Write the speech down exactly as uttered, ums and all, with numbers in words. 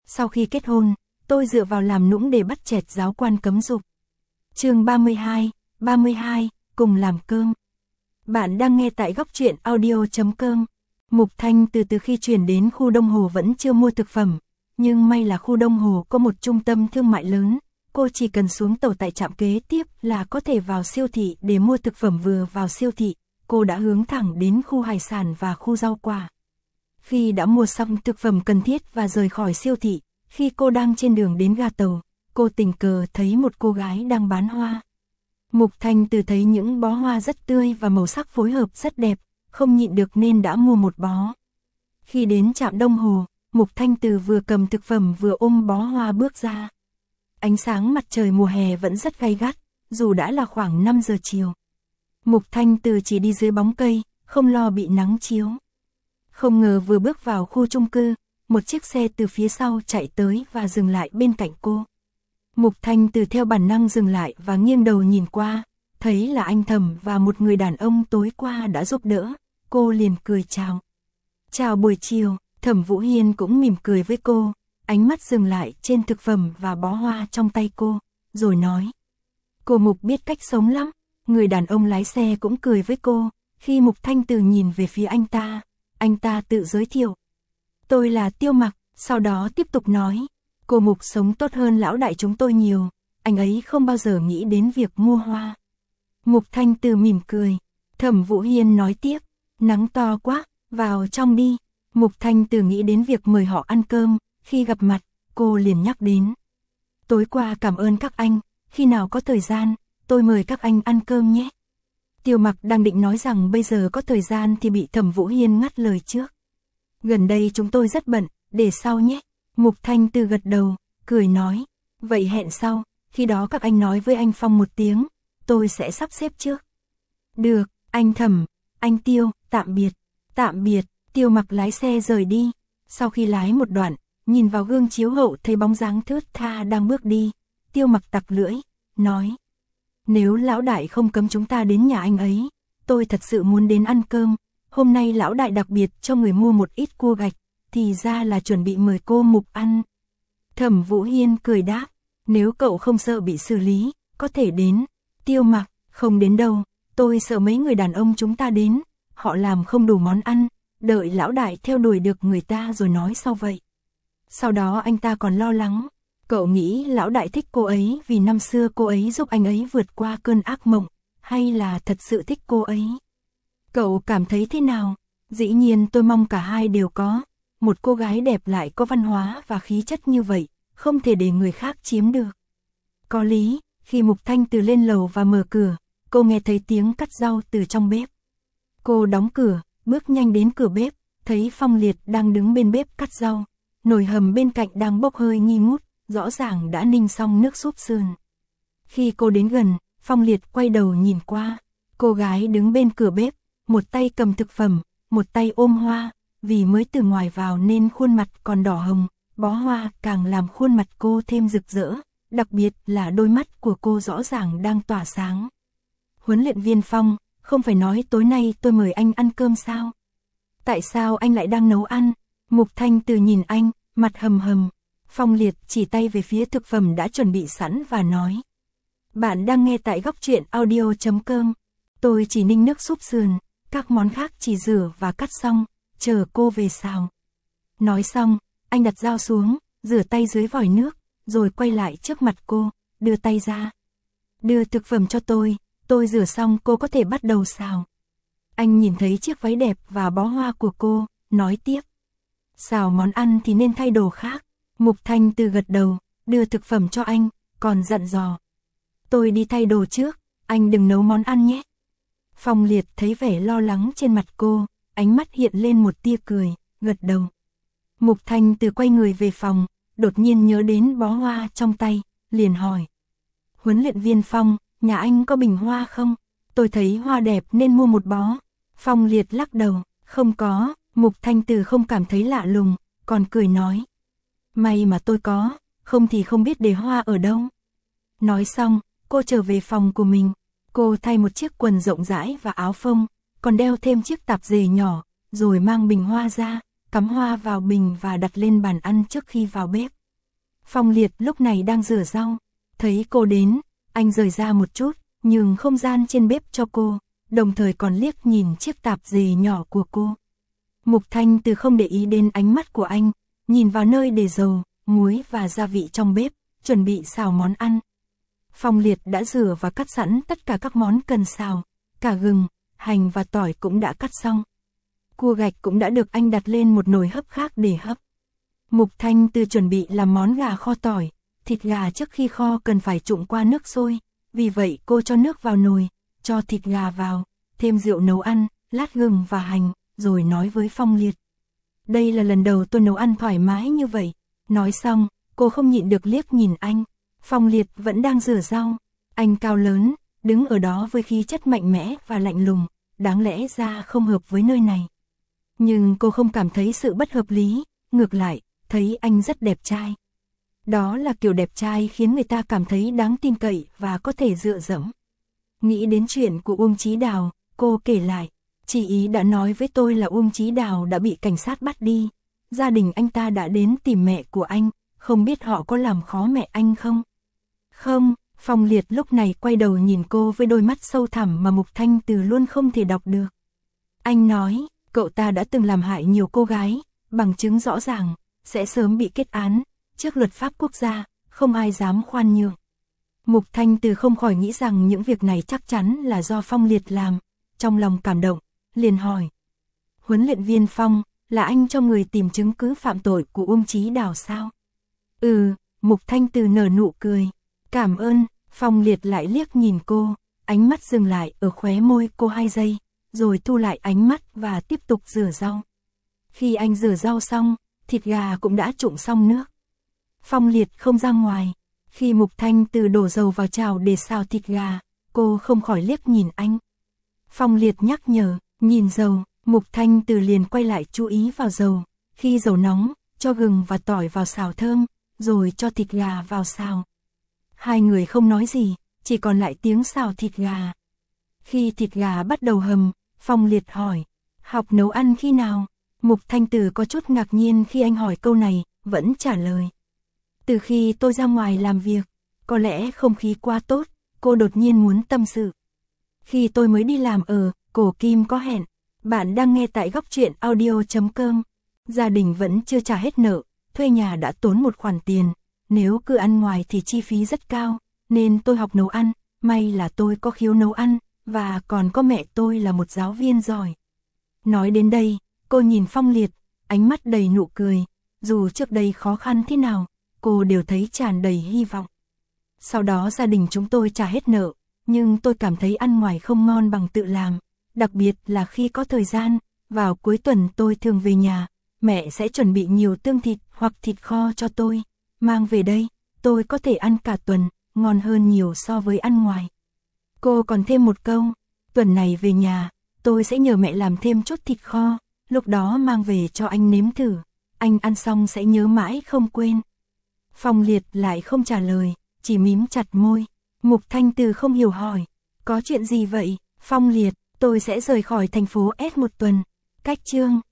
sau khi kết hôn, tôi dựa vào làm nũng để bắt chẹt giáo quan cấm dục. Chương ba mươi hai, ba mươi hai, cùng làm cơm. Bạn đang nghe tại góc truyện audio chấm com. Mục Thanh từ từ khi chuyển đến khu Đông Hồ vẫn chưa mua thực phẩm, nhưng may là khu Đông Hồ có một trung tâm thương mại lớn, cô chỉ cần xuống tàu tại trạm kế tiếp là có thể vào siêu thị để mua thực phẩm. Vừa vào siêu thị, cô đã hướng thẳng đến khu hải sản và khu rau quả. Khi đã mua xong thực phẩm cần thiết và rời khỏi siêu thị, khi cô đang trên đường đến ga tàu, cô tình cờ thấy một cô gái đang bán hoa. Mục Thanh từ thấy những bó hoa rất tươi và màu sắc phối hợp rất đẹp, không nhịn được nên đã mua một bó. Khi đến trạm Đông Hồ, Mục Thanh Từ vừa cầm thực phẩm vừa ôm bó hoa bước ra. Ánh sáng mặt trời mùa hè vẫn rất gay gắt, dù đã là khoảng năm giờ chiều. Mục Thanh Từ chỉ đi dưới bóng cây, không lo bị nắng chiếu. Không ngờ vừa bước vào khu chung cư, một chiếc xe từ phía sau chạy tới và dừng lại bên cạnh cô. Mục Thanh Từ theo bản năng dừng lại và nghiêng đầu nhìn qua, thấy là anh Thẩm và một người đàn ông tối qua đã giúp đỡ, cô liền cười chào. Chào buổi chiều, Thẩm Vũ Hiên cũng mỉm cười với cô, ánh mắt dừng lại trên thực phẩm và bó hoa trong tay cô, rồi nói. Cô Mục biết cách sống lắm, người đàn ông lái xe cũng cười với cô, khi Mục Thanh Từ nhìn về phía anh ta, anh ta tự giới thiệu. Tôi là Tiêu Mặc, sau đó tiếp tục nói. Cô Mục sống tốt hơn lão đại chúng tôi nhiều, anh ấy không bao giờ nghĩ đến việc mua hoa. Mục Thanh Từ mỉm cười, Thẩm Vũ Hiên nói tiếp, nắng to quá, vào trong đi. Mục Thanh Từ nghĩ đến việc mời họ ăn cơm, khi gặp mặt, cô liền nhắc đến. Tối qua cảm ơn các anh, khi nào có thời gian, tôi mời các anh ăn cơm nhé. Tiêu Mặc đang định nói rằng bây giờ có thời gian thì bị Thẩm Vũ Hiên ngắt lời trước. Gần đây chúng tôi rất bận, để sau nhé. Mục Thanh Từ gật đầu, cười nói, vậy hẹn sau, khi đó các anh nói với anh Phong một tiếng, tôi sẽ sắp xếp trước. Được, anh Thẩm, anh Tiêu, tạm biệt, tạm biệt. Tiêu Mặc lái xe rời đi, sau khi lái một đoạn, nhìn vào gương chiếu hậu thấy bóng dáng thướt tha đang bước đi, Tiêu Mặc tặc lưỡi, nói. Nếu lão đại không cấm chúng ta đến nhà anh ấy, tôi thật sự muốn đến ăn cơm, hôm nay lão đại đặc biệt cho người mua một ít cua gạch, thì ra là chuẩn bị mời cô Mục ăn. Thẩm Vũ Hiên cười đáp, nếu cậu không sợ bị xử lý, có thể đến. Tiêu Mặc, không đến đâu, tôi sợ mấy người đàn ông chúng ta đến, họ làm không đủ món ăn, đợi lão đại theo đuổi được người ta rồi nói sau vậy. Sau đó anh ta còn lo lắng, cậu nghĩ lão đại thích cô ấy vì năm xưa cô ấy giúp anh ấy vượt qua cơn ác mộng, hay là thật sự thích cô ấy? Cậu cảm thấy thế nào? Dĩ nhiên tôi mong cả hai đều có. Một cô gái đẹp lại có văn hóa và khí chất như vậy, không thể để người khác chiếm được. Có lý, khi Mục Thanh Từ lên lầu và mở cửa, cô nghe thấy tiếng cắt rau từ trong bếp. Cô đóng cửa, bước nhanh đến cửa bếp, thấy Phong Liệt đang đứng bên bếp cắt rau. Nồi hầm bên cạnh đang bốc hơi nghi ngút, rõ ràng đã ninh xong nước súp sườn. Khi cô đến gần, Phong Liệt quay đầu nhìn qua. Cô gái đứng bên cửa bếp, một tay cầm thực phẩm, một tay ôm hoa. Vì mới từ ngoài vào nên khuôn mặt còn đỏ hồng, bó hoa càng làm khuôn mặt cô thêm rực rỡ, đặc biệt là đôi mắt của cô rõ ràng đang tỏa sáng. Huấn luyện viên Phong, không phải nói tối nay tôi mời anh ăn cơm sao? Tại sao anh lại đang nấu ăn? Mục Thanh Từ nhìn anh, mặt hầm hầm. Phong Liệt chỉ tay về phía thực phẩm đã chuẩn bị sẵn và nói. Bạn đang nghe tại góc truyện audio chấm com. Tôi chỉ ninh nước súp sườn, các món khác chỉ rửa và cắt xong, chờ cô về xào. Nói xong, anh đặt dao xuống, rửa tay dưới vòi nước, rồi quay lại trước mặt cô, đưa tay ra. Đưa thực phẩm cho tôi, tôi rửa xong cô có thể bắt đầu xào. Anh nhìn thấy chiếc váy đẹp và bó hoa của cô, nói tiếp. Xào món ăn thì nên thay đồ khác. Mục Thanh Từ gật đầu, đưa thực phẩm cho anh, còn dặn dò. Tôi đi thay đồ trước, anh đừng nấu món ăn nhé. Phong Liệt thấy vẻ lo lắng trên mặt cô, ánh mắt hiện lên một tia cười, gật đầu. Mục Thanh Từ quay người về phòng, đột nhiên nhớ đến bó hoa trong tay, liền hỏi. Huấn luyện viên Phong, nhà anh có bình hoa không? Tôi thấy hoa đẹp nên mua một bó. Phong Liệt lắc đầu, không có. Mục Thanh Từ không cảm thấy lạ lùng, còn cười nói. May mà tôi có, không thì không biết để hoa ở đâu. Nói xong, cô trở về phòng của mình. Cô thay một chiếc quần rộng rãi và áo phông, còn đeo thêm chiếc tạp dề nhỏ, rồi mang bình hoa ra, cắm hoa vào bình và đặt lên bàn ăn trước khi vào bếp. Phong Liệt lúc này đang rửa rau, thấy cô đến, anh rời ra một chút, nhường không gian trên bếp cho cô, đồng thời còn liếc nhìn chiếc tạp dề nhỏ của cô. Mục Thanh Từ không để ý đến ánh mắt của anh, nhìn vào nơi để dầu, muối và gia vị trong bếp, chuẩn bị xào món ăn. Phong Liệt đã rửa và cắt sẵn tất cả các món cần xào, cả gừng, hành và tỏi cũng đã cắt xong. Cua gạch cũng đã được anh đặt lên một nồi hấp khác để hấp. Mục Thanh Từ chuẩn bị làm món gà kho tỏi, thịt gà trước khi kho cần phải trụng qua nước sôi, vì vậy cô cho nước vào nồi, cho thịt gà vào, thêm rượu nấu ăn, lát gừng và hành, rồi nói với Phong Liệt. Đây là lần đầu tôi nấu ăn thoải mái như vậy. Nói xong, cô không nhịn được liếc nhìn anh. Phong Liệt vẫn đang rửa rau. Anh cao lớn, đứng ở đó với khí chất mạnh mẽ và lạnh lùng, đáng lẽ ra không hợp với nơi này. Nhưng cô không cảm thấy sự bất hợp lý, ngược lại, thấy anh rất đẹp trai. Đó là kiểu đẹp trai khiến người ta cảm thấy đáng tin cậy và có thể dựa dẫm. Nghĩ đến chuyện của Uông Chí Đào, cô kể lại. Chị ý đã nói với tôi là Uông Chí Đào đã bị cảnh sát bắt đi. Gia đình anh ta đã đến tìm mẹ của anh, không biết họ có làm khó mẹ anh không? Không, Phong Liệt lúc này quay đầu nhìn cô với đôi mắt sâu thẳm mà Mục Thanh Từ luôn không thể đọc được. Anh nói, cậu ta đã từng làm hại nhiều cô gái, bằng chứng rõ ràng, sẽ sớm bị kết án, trước luật pháp quốc gia, không ai dám khoan nhượng. Mục Thanh Từ không khỏi nghĩ rằng những việc này chắc chắn là do Phong Liệt làm, trong lòng cảm động, liền hỏi. Huấn luyện viên Phong, là anh cho người tìm chứng cứ phạm tội của Uông Chí Đào sao? Ừ, Mục Thanh Từ nở nụ cười. Cảm ơn, Phong Liệt lại liếc nhìn cô, ánh mắt dừng lại ở khóe môi cô hai giây, rồi thu lại ánh mắt và tiếp tục rửa rau. Khi anh rửa rau xong, thịt gà cũng đã trụng xong nước. Phong Liệt không ra ngoài, khi Mục Thanh Từ đổ dầu vào chảo để xào thịt gà, cô không khỏi liếc nhìn anh. Phong Liệt nhắc nhở, nhìn dầu, Mục Thanh Từ liền quay lại chú ý vào dầu, khi dầu nóng, cho gừng và tỏi vào xào thơm, rồi cho thịt gà vào xào. Hai người không nói gì, chỉ còn lại tiếng xào thịt gà. Khi thịt gà bắt đầu hầm, Phong Liệt hỏi, học nấu ăn khi nào? Mục Thanh Từ có chút ngạc nhiên khi anh hỏi câu này, vẫn trả lời. Từ khi tôi ra ngoài làm việc, có lẽ không khí quá tốt, cô đột nhiên muốn tâm sự. Khi tôi mới đi làm ở Cổ Kim có hẹn, bạn đang nghe tại góc truyện audio chấm com. Gia đình vẫn chưa trả hết nợ, thuê nhà đã tốn một khoản tiền, nếu cứ ăn ngoài thì chi phí rất cao, nên tôi học nấu ăn, may là tôi có khiếu nấu ăn, và còn có mẹ tôi là một giáo viên giỏi. Nói đến đây, cô nhìn Phong Liệt, ánh mắt đầy nụ cười, dù trước đây khó khăn thế nào, cô đều thấy tràn đầy hy vọng. Sau đó gia đình chúng tôi trả hết nợ, nhưng tôi cảm thấy ăn ngoài không ngon bằng tự làm, đặc biệt là khi có thời gian, vào cuối tuần tôi thường về nhà, mẹ sẽ chuẩn bị nhiều tương thịt hoặc thịt kho cho tôi, mang về đây, tôi có thể ăn cả tuần, ngon hơn nhiều so với ăn ngoài. Cô còn thêm một câu, tuần này về nhà, tôi sẽ nhờ mẹ làm thêm chút thịt kho, lúc đó mang về cho anh nếm thử, anh ăn xong sẽ nhớ mãi không quên. Phong Liệt lại không trả lời, chỉ mím chặt môi. Mục Thanh Từ không hiểu hỏi, có chuyện gì vậy? Phong Liệt, tôi sẽ rời khỏi thành phố S một tuần. Cách chương